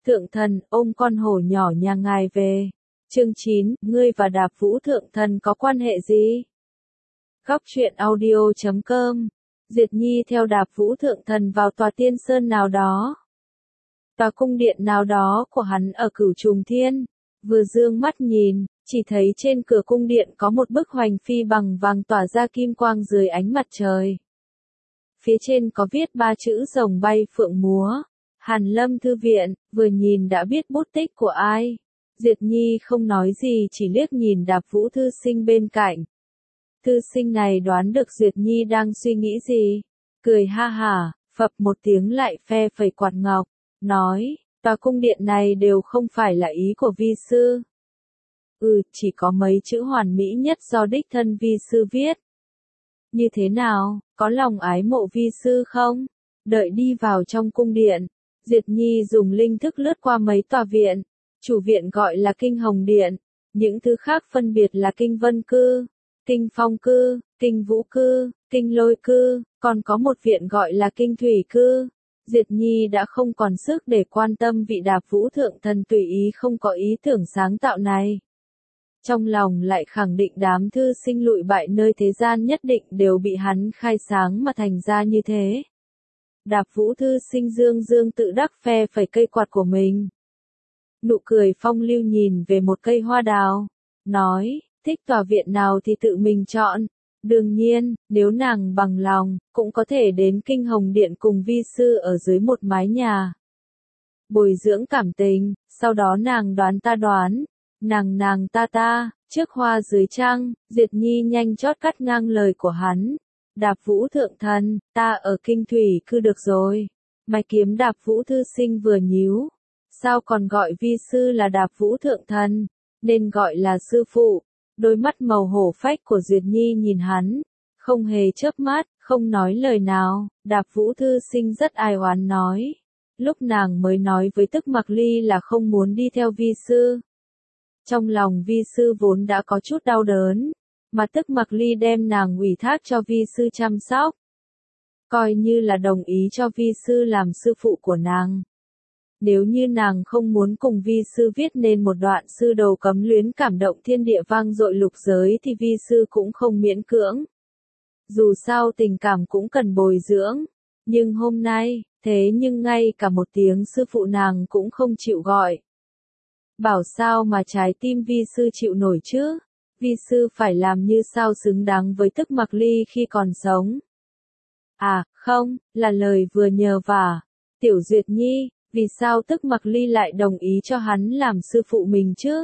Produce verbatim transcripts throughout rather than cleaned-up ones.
Thượng thần, ôm con hổ nhỏ nhà ngài về. Chương chín, ngươi và Đạp Vũ Thượng thần có quan hệ gì? Góc truyện audio chấm com. Diệt Nhi theo Đạp Vũ Thượng thần vào tòa tiên sơn nào đó. Tòa cung điện nào đó của hắn ở Cửu Trùng Thiên. Vừa dương mắt nhìn, chỉ thấy trên cửa cung điện có một bức hoành phi bằng vàng tỏa ra kim quang dưới ánh mặt trời. Phía trên có viết ba chữ rồng bay phượng múa. Hàn Lâm Thư Viện, vừa nhìn đã biết bút tích của ai. Diệt Nhi không nói gì, chỉ liếc nhìn Đạp Vũ thư sinh bên cạnh. Thư sinh này đoán được Diệt Nhi đang suy nghĩ gì. Cười ha hả, phập một tiếng lại phe phẩy quạt ngọc, nói, tòa cung điện này đều không phải là ý của vi sư. Ừ, chỉ có mấy chữ hoàn mỹ nhất do đích thân vi sư viết. Như thế nào, có lòng ái mộ vi sư không? Đợi đi vào trong cung điện, Diệt Nhi dùng linh thức lướt qua mấy tòa viện. Chủ viện gọi là Kinh Hồng Điện, những thứ khác phân biệt là Kinh Vân Cư, Kinh Phong Cư, Kinh Vũ Cư, Kinh Lôi Cư, còn có một viện gọi là Kinh Thủy Cư. Diệt Nhi đã không còn sức để quan tâm vị Đạp Vũ Thượng thần tùy ý không có ý tưởng sáng tạo này. Trong lòng lại khẳng định đám thư sinh lụi bại nơi thế gian nhất định đều bị hắn khai sáng mà thành ra như thế. Đạp Vũ thư sinh dương dương tự đắc phe phẩy cây quạt của mình. Nụ cười phong lưu nhìn về một cây hoa đào, nói, thích tòa viện nào thì tự mình chọn. Đương nhiên, nếu nàng bằng lòng, cũng có thể đến Kinh Hồng Điện cùng vi sư ở dưới một mái nhà. Bồi dưỡng cảm tình, sau đó nàng đoán ta đoán, nàng nàng ta ta, trước hoa dưới trăng. Diệt Nhi nhanh chót cắt ngang lời của hắn. Đạp Vũ Thượng thần, ta ở Kinh Thủy Cư được rồi. Mày kiếm Đạp Vũ thư sinh vừa nhíu. Sao còn gọi vi sư là Đạp Vũ Thượng thần, nên gọi là sư phụ. Đôi mắt màu hổ phách của Diệt Nhi nhìn hắn, không hề chớp mắt, không nói lời nào. Đạp Vũ thư sinh rất ai oán nói, lúc nàng mới nói với Tức Mặc Ly là không muốn đi theo vi sư. Trong lòng vi sư vốn đã có chút đau đớn, mà Tức Mặc Ly đem nàng ủy thác cho vi sư chăm sóc, coi như là đồng ý cho vi sư làm sư phụ của nàng. Nếu như nàng không muốn cùng vi sư viết nên một đoạn sư đầu cấm luyến cảm động thiên địa vang dội lục giới thì vi sư cũng không miễn cưỡng. Dù sao tình cảm cũng cần bồi dưỡng. Nhưng hôm nay, thế nhưng ngay cả một tiếng sư phụ nàng cũng không chịu gọi. Bảo sao mà trái tim vi sư chịu nổi chứ? Vi sư phải làm như sao xứng đáng với Tức Mặc Ly khi còn sống. À, không, là lời vừa nhờ vả. Tiểu Duyệt Nhi, vì sao Tức Mặc Ly lại đồng ý cho hắn làm sư phụ mình chứ?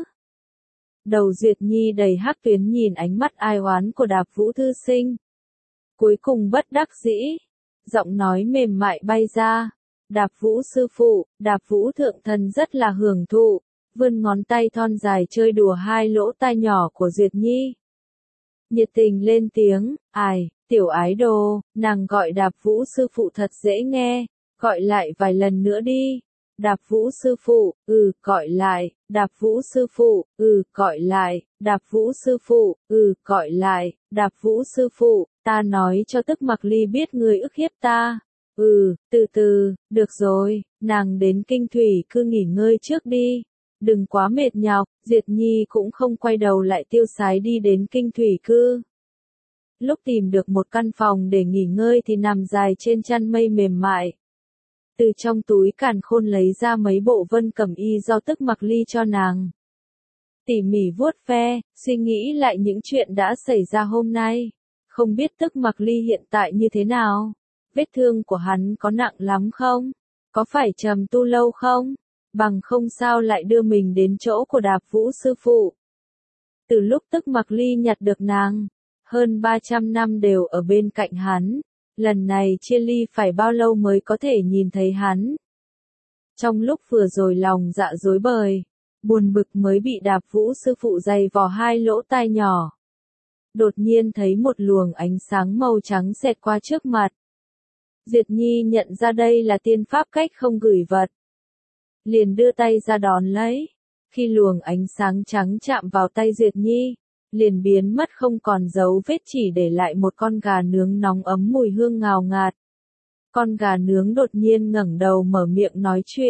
Đầu Duyệt Nhi đầy hắc tuyến nhìn ánh mắt ai oán của Đạp Vũ thư sinh. Cuối cùng bất đắc dĩ, giọng nói mềm mại bay ra. Đạp Vũ sư phụ, Đạp Vũ thượng thần rất là hưởng thụ, vươn ngón tay thon dài chơi đùa hai lỗ tai nhỏ của Duyệt Nhi. Nhiệt tình lên tiếng, ai, tiểu ái đồ, nàng gọi Đạp Vũ sư phụ thật dễ nghe. Gọi lại vài lần nữa đi. Đạp Vũ sư phụ, ừ, gọi lại. Đạp Vũ sư phụ, ừ, gọi lại. Đạp Vũ sư phụ, ừ, gọi lại. Đạp Vũ sư phụ, ta nói cho Tức Mặc Ly biết người ức hiếp ta. Ừ, từ từ, được rồi, nàng đến Kinh Thủy Cư nghỉ ngơi trước đi. Đừng quá mệt nhọc. Diệt Nhi cũng không quay đầu lại tiêu sái đi đến Kinh Thủy Cư. Lúc tìm được một căn phòng để nghỉ ngơi thì nằm dài trên chăn mây mềm mại. Từ trong túi càn khôn lấy ra mấy bộ vân cẩm y do Tức Mặc Ly cho nàng. Tỉ mỉ vuốt ve, suy nghĩ lại những chuyện đã xảy ra hôm nay. Không biết Tức Mặc Ly hiện tại như thế nào? Vết thương của hắn có nặng lắm không? Có phải trầm tu lâu không? Bằng không sao lại đưa mình đến chỗ của Đạp Vũ sư phụ. Từ lúc Tức Mặc Ly nhặt được nàng, hơn ba trăm năm đều ở bên cạnh hắn. Lần này chia ly phải bao lâu mới có thể nhìn thấy hắn. Trong lúc vừa rồi lòng dạ rối bời, buồn bực mới bị Đạp Vũ sư phụ giày vò hai lỗ tai nhỏ. Đột nhiên thấy một luồng ánh sáng màu trắng xẹt qua trước mặt. Diệt Nhi nhận ra đây là tiên pháp cách không gửi vật. Liền đưa tay ra đón lấy. Khi luồng ánh sáng trắng chạm vào tay Diệt Nhi, liền biến mất không còn dấu vết, chỉ để lại một con gà nướng nóng ấm mùi hương ngào ngạt. Con gà nướng đột nhiên ngẩng đầu mở miệng nói chuyện,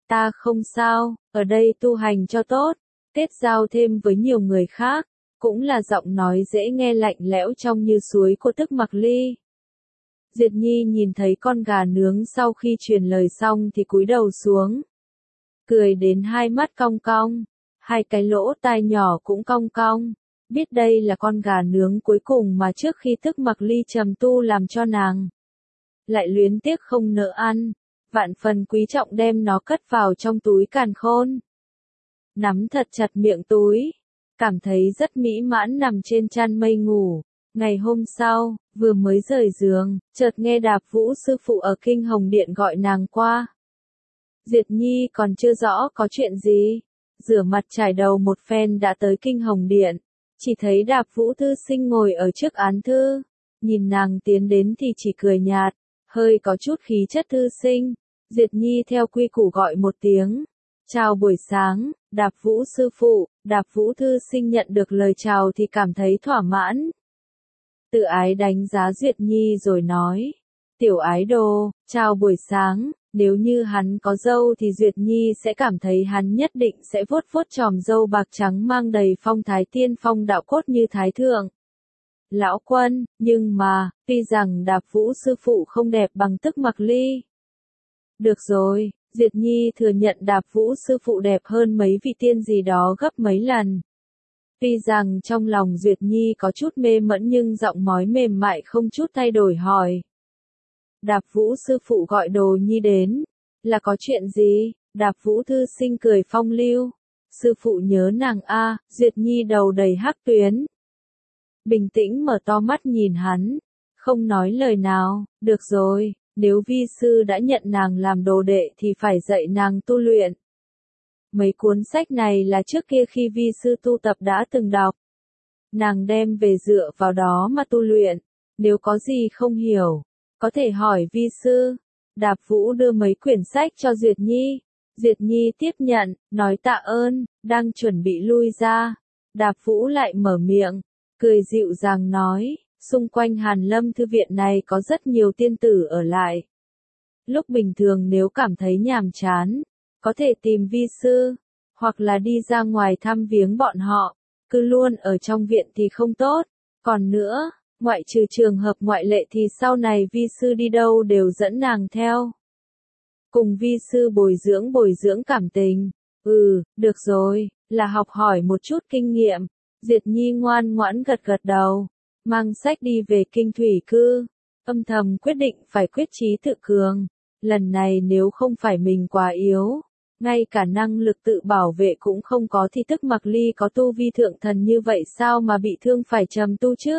Ta không sao, ở đây tu hành cho tốt, kết giao thêm với nhiều người khác, cũng là giọng nói dễ nghe lạnh lẽo trong như suối của Tức Mặc Ly. Diệt Nhi nhìn thấy con gà nướng sau khi truyền lời xong thì cúi đầu xuống. Cười đến hai mắt cong cong, hai cái lỗ tai nhỏ cũng cong cong, biết đây là con gà nướng cuối cùng mà trước khi Tức Mặc Ly trầm tu làm cho nàng. Lại luyến tiếc không nỡ ăn, vạn phần quý trọng đem nó cất vào trong túi càn khôn. Nắm thật chặt miệng túi, cảm thấy rất mỹ mãn nằm trên chăn mây ngủ. Ngày hôm sau, vừa mới rời giường, chợt nghe Đạp Vũ sư phụ ở Kinh Hồng Điện gọi nàng qua. Diệt Nhi còn chưa rõ có chuyện gì, rửa mặt trải đầu một phen đã tới Kinh Hồng Điện, chỉ thấy Đạp Vũ thư sinh ngồi ở trước án thư, nhìn nàng tiến đến thì chỉ cười nhạt, hơi có chút khí chất thư sinh. Diệt Nhi theo quy củ gọi một tiếng, chào buổi sáng, Đạp Vũ sư phụ. Đạp Vũ thư sinh nhận được lời chào thì cảm thấy thỏa mãn. Tự ái đánh giá Diệt Nhi rồi nói, tiểu ái đồ, chào buổi sáng, nếu như hắn có râu thì Duyệt Nhi sẽ cảm thấy hắn nhất định sẽ vuốt vuốt chòm râu bạc trắng mang đầy phong thái tiên phong đạo cốt như thái thượng. Lão quân, nhưng mà, tuy rằng Đạp Vũ sư phụ không đẹp bằng Tức Mặc Ly. Được rồi, Diệt Nhi thừa nhận Đạp Vũ sư phụ đẹp hơn mấy vị tiên gì đó gấp mấy lần. Tuy rằng trong lòng Duyệt Nhi có chút mê mẫn nhưng giọng nói mềm mại không chút thay đổi hỏi. Đạp Vũ sư phụ gọi Đồ Nhi đến, là có chuyện gì? Đạp Vũ thư sinh cười phong lưu. Sư phụ nhớ nàng a. Duyệt Nhi đầu đầy hắc tuyến. Bình tĩnh mở to mắt nhìn hắn, không nói lời nào. Được rồi, nếu vi sư đã nhận nàng làm đồ đệ thì phải dạy nàng tu luyện. Mấy cuốn sách này là trước kia khi vi sư tu tập đã từng đọc. Nàng đem về dựa vào đó mà tu luyện, nếu có gì không hiểu, có thể hỏi vi sư. Đạp Vũ đưa mấy quyển sách cho Duyệt Nhi. Duyệt Nhi tiếp nhận, nói tạ ơn, đang chuẩn bị lui ra. Đạp Vũ lại mở miệng, cười dịu dàng nói, xung quanh Hàn Lâm thư viện này có rất nhiều tiên tử ở lại. Lúc bình thường nếu cảm thấy nhàm chán, có thể tìm vi sư, hoặc là đi ra ngoài thăm viếng bọn họ, cứ luôn ở trong viện thì không tốt. Còn nữa, ngoại trừ trường hợp ngoại lệ thì sau này vi sư đi đâu đều dẫn nàng theo. Cùng vi sư bồi dưỡng bồi dưỡng cảm tình. Ừ, được rồi, là học hỏi một chút kinh nghiệm. Diệt Nhi ngoan ngoãn gật gật đầu, mang sách đi về Kinh Thủy Cư, âm thầm quyết định phải quyết chí tự cường. Lần này nếu không phải mình quá yếu, ngay cả năng lực tự bảo vệ cũng không có thì Tức Mặc Ly có tu vi thượng thần như vậy sao mà bị thương phải trầm tu chứ?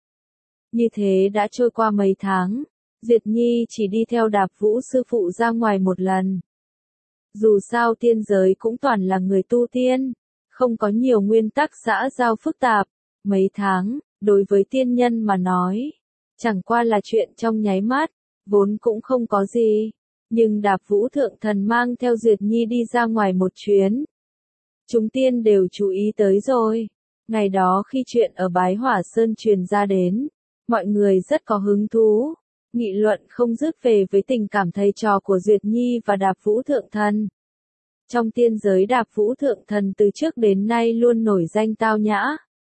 Như thế đã trôi qua mấy tháng, Diệt Nhi chỉ đi theo Đạp Vũ sư phụ ra ngoài một lần. Dù sao tiên giới cũng toàn là người tu tiên, không có nhiều nguyên tắc xã giao phức tạp. Mấy tháng, đối với tiên nhân mà nói, chẳng qua là chuyện trong nháy mắt, vốn cũng không có gì. Nhưng Đạp Vũ thượng thần mang theo Duyệt Nhi đi ra ngoài một chuyến. Chúng tiên đều chú ý tới rồi. Ngày đó khi chuyện ở Bái Hỏa Sơn truyền ra đến, mọi người rất có hứng thú, nghị luận không dứt về với tình cảm thầy trò của Duyệt Nhi và Đạp Vũ thượng thần. Trong tiên giới Đạp Vũ thượng thần từ trước đến nay luôn nổi danh tao nhã.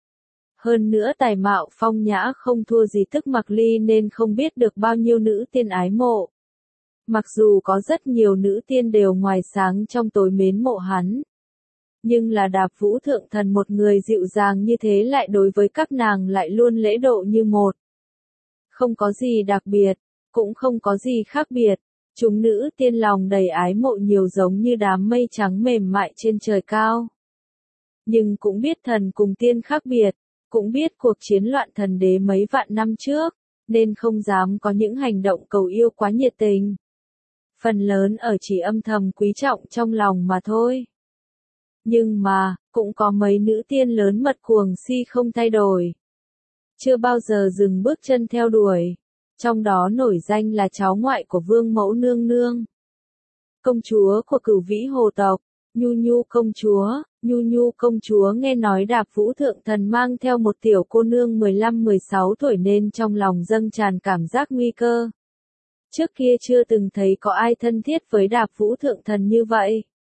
Hơn nữa tài mạo phong nhã không thua gì Tức Mặc Ly nên không biết được bao nhiêu nữ tiên ái mộ. Mặc dù có rất nhiều nữ tiên đều ngoài sáng trong tối mến mộ hắn, nhưng là Đạp Vũ thượng thần một người dịu dàng như thế lại đối với các nàng lại luôn lễ độ như một. Không có gì đặc biệt, cũng không có gì khác biệt. Chúng nữ tiên lòng đầy ái mộ nhiều giống như đám mây trắng mềm mại trên trời cao. Nhưng cũng biết thần cùng tiên khác biệt, cũng biết cuộc chiến loạn thần đế mấy vạn năm trước, nên không dám có những hành động cầu yêu quá nhiệt tình. Phần lớn ở chỉ âm thầm quý trọng trong lòng mà thôi. Nhưng mà, cũng có mấy nữ tiên lớn mật cuồng si không thay đổi. Chưa bao giờ dừng bước chân theo đuổi. Trong đó nổi danh là cháu ngoại của Vương Mẫu Nương Nương. Công chúa của Cửu Vĩ Hồ tộc, Nhu Nhu công chúa. Nhu Nhu công chúa nghe nói Đạp Vũ thượng thần mang theo một tiểu cô nương mười lăm mười sáu tuổi nên trong lòng dâng tràn cảm giác nguy cơ. Trước kia chưa từng thấy có ai thân thiết với Đạp Vũ thượng thần như vậy.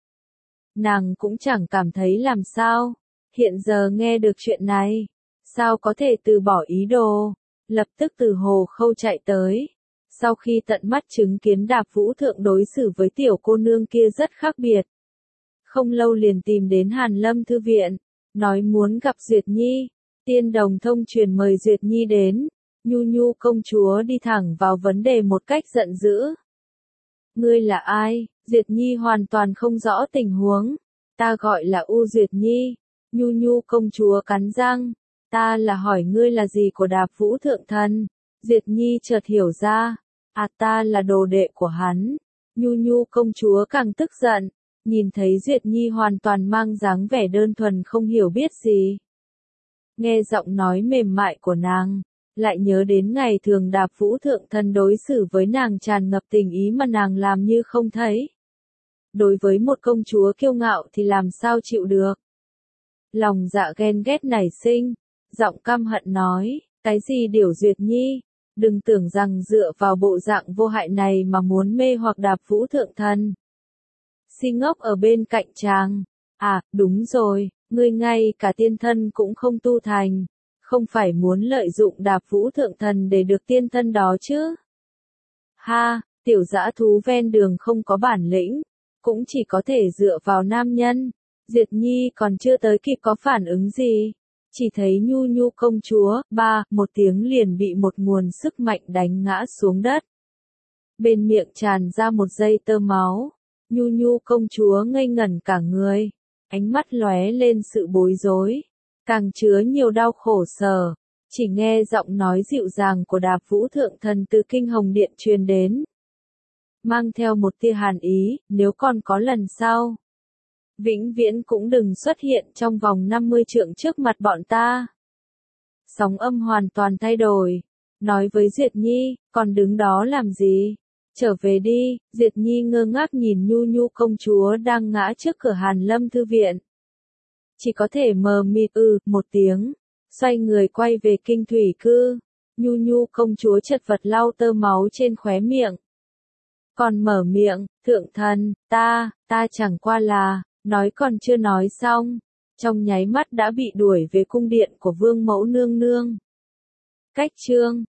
nàng cũng chẳng cảm thấy làm sao. Hiện giờ nghe được chuyện này, sao có thể từ bỏ ý đồ, lập tức từ Hồ Khâu chạy tới. Sau khi tận mắt chứng kiến Đạp Vũ Thượng đối xử với tiểu cô nương kia rất khác biệt. Không lâu liền tìm đến Hàn Lâm Thư Viện, nói muốn gặp Duyệt Nhi. Tiên Đồng thông truyền mời Duyệt Nhi đến. Nhu Nhu công chúa đi thẳng vào vấn đề một cách giận dữ. Ngươi là ai? Duyệt Nhi hoàn toàn không rõ tình huống. Ta gọi là U Duyệt Nhi. Nhu Nhu công chúa cắn răng. Ta là hỏi ngươi là gì của Đạp Vũ Thượng Thần. Duyệt Nhi chợt hiểu ra. À ta là đồ đệ của hắn. Nhu Nhu công chúa càng tức giận. Nhìn thấy Duyệt Nhi hoàn toàn mang dáng vẻ đơn thuần không hiểu biết gì. Nghe giọng nói mềm mại của nàng, lại nhớ đến ngày thường Đạp Vũ Thượng Thần đối xử với nàng tràn ngập tình ý mà nàng làm như không thấy. Đối với một công chúa kiêu ngạo thì làm sao chịu được. Lòng dạ ghen ghét nảy sinh, giọng căm hận nói, cái gì Điểu Duyệt Nhi, đừng tưởng rằng dựa vào bộ dạng vô hại này mà muốn mê hoặc Đạp Vũ Thượng Thần. Si ngốc ở bên cạnh chàng, à, đúng rồi, ngươi ngay cả tiên thân cũng không tu thành, không phải muốn lợi dụng Đạp Vũ Thượng Thần để được tiên thân đó chứ. Ha, tiểu dã thú ven đường không có bản lĩnh, cũng chỉ có thể dựa vào nam nhân. Duyệt Nhi còn chưa tới kịp có phản ứng gì, chỉ thấy Nhu Nhu công chúa, ba, một tiếng liền bị một nguồn sức mạnh đánh ngã xuống đất. Bên miệng tràn ra một dây tơ máu, Nhu Nhu công chúa ngây ngẩn cả người, ánh mắt lóe lên sự bối rối, càng chứa nhiều đau khổ sở, chỉ nghe giọng nói dịu dàng của Đạp Vũ Thượng Thần từ Kinh Hồng Điện truyền đến. Mang theo một tia hàn ý, nếu còn có lần sau, vĩnh viễn cũng đừng xuất hiện trong vòng năm mươi trượng trước mặt bọn ta. Sóng âm hoàn toàn thay đổi, nói với Duyệt Nhi, còn đứng đó làm gì? Trở về đi. Duyệt Nhi ngơ ngác nhìn Nhu Nhu công chúa đang ngã trước cửa Hàn Lâm Thư Viện. Chỉ có thể mờ mịt ư, một tiếng, xoay người quay về Kinh Thủy Cư. Nhu Nhu công chúa chật vật lau tơ máu trên khóe miệng. Còn mở miệng, Thượng Thần, ta, ta chẳng qua là, nói còn chưa nói xong, trong nháy mắt đã bị đuổi về cung điện của Vương Mẫu Nương Nương. Cách chương